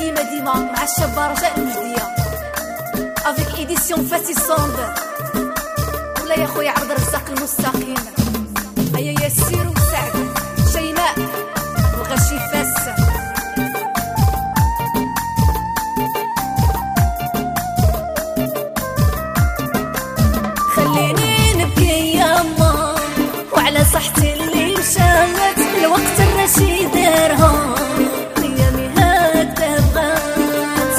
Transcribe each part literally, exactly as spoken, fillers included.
ديما ديما مع الشابة رجاء المجدية افيك ايديسيون فاسي سوند ولا يا خويا عبد الرزاق المستقيم. هيا يا سير وسعد شيماء وغشي فاس. خليني نبكي ياما وعلى صحتي اللي مشات الوقت الرشي دارها ايامي هكذا بغات.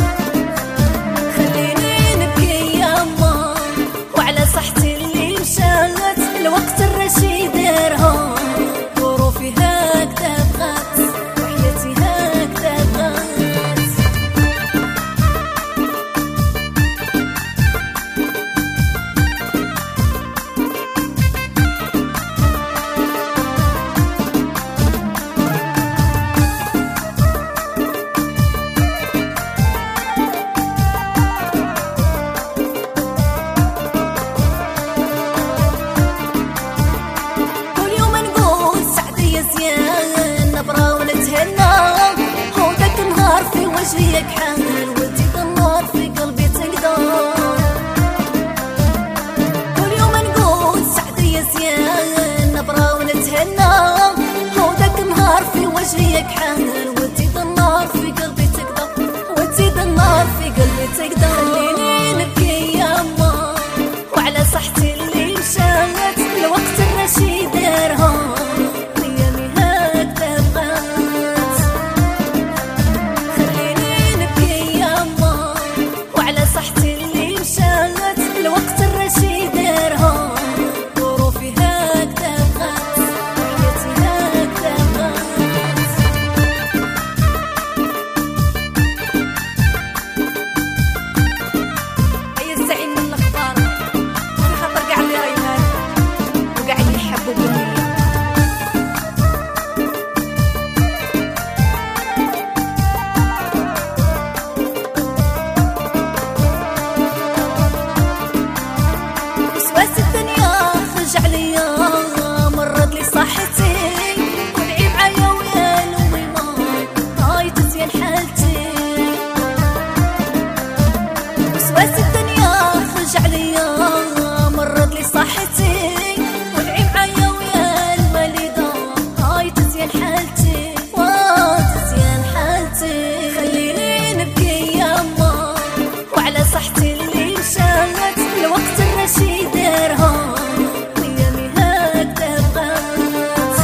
خليني نبكي ياما وعلى صحتي اللي مشات الوقت الرشي دارها ظروفي هكذا بغات وحياتي هكذا بغات. وجهك حامل ودي النار في قلبي تقدر. كل يوم نقول سعدي يا زيان نبرا ونتهنى هوداك نهار في وجهك حامل ودي النار في قلبي تقدر ودي النار في قلبي تقدر. خليني نبكي ياما وعلى صحتي اللي مشات الوقت الرشي دارها ايامي هكذا بغات. صحتي اللي مشات الوقت الرشي دارها ظروفي هكذا بغات وحياتي هكذا بغات. هيا الزعيم من الاخبار في خاطر كاع اللي ريهان وكاع اللي يحبوا بني. صحتي اللي مشات الوقت الرشي دارها ايامي هكذا بغات.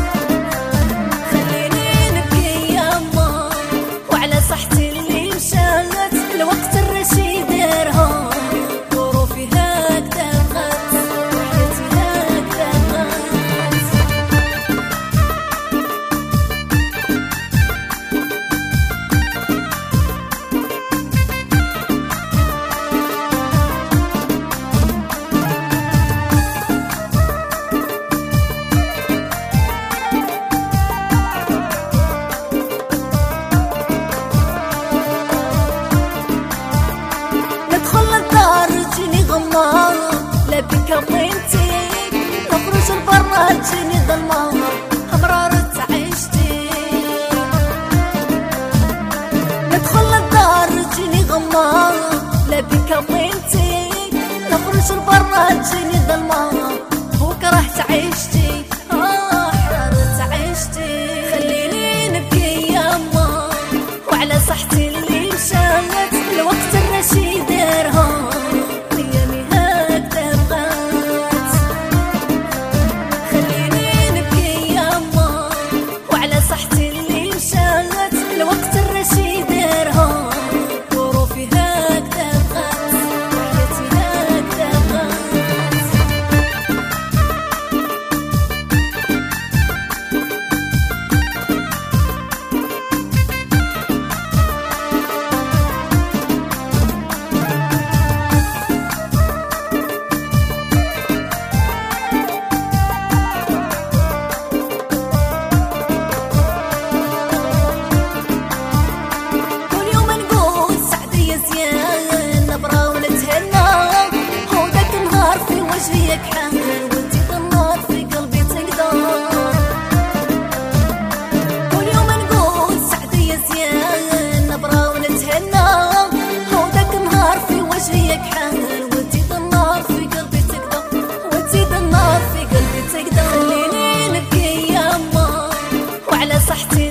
خليني نبكي ياما وعلى صحتي اللي مشات الوقت الرشي دارها ظروفي هكذا بغات وحياتي هكذا بغات. لا بك طينتي نخرج لبرا تجيني ظلمة مرارت عيشتي. ندخل للدار تجيني غمة لا بك طينتي نخرج لبرا تجيني ظلمة وكرهت عيشتي آه حرارت عيشتي. خليني نبكي ياما وعلى صحتي اللي مشات الوقت الرشي دارها ايامي هكذا بغات. خليني نبكي ياما وعلى صحتي اللي مشات الوقت الرشي دارها ظروفي هكذا بغات وحياتي هكذا بغات. وجهك حامل ودي النار في قلبي تقدر. كل يوم نقول سعدي يا زيان نصحتي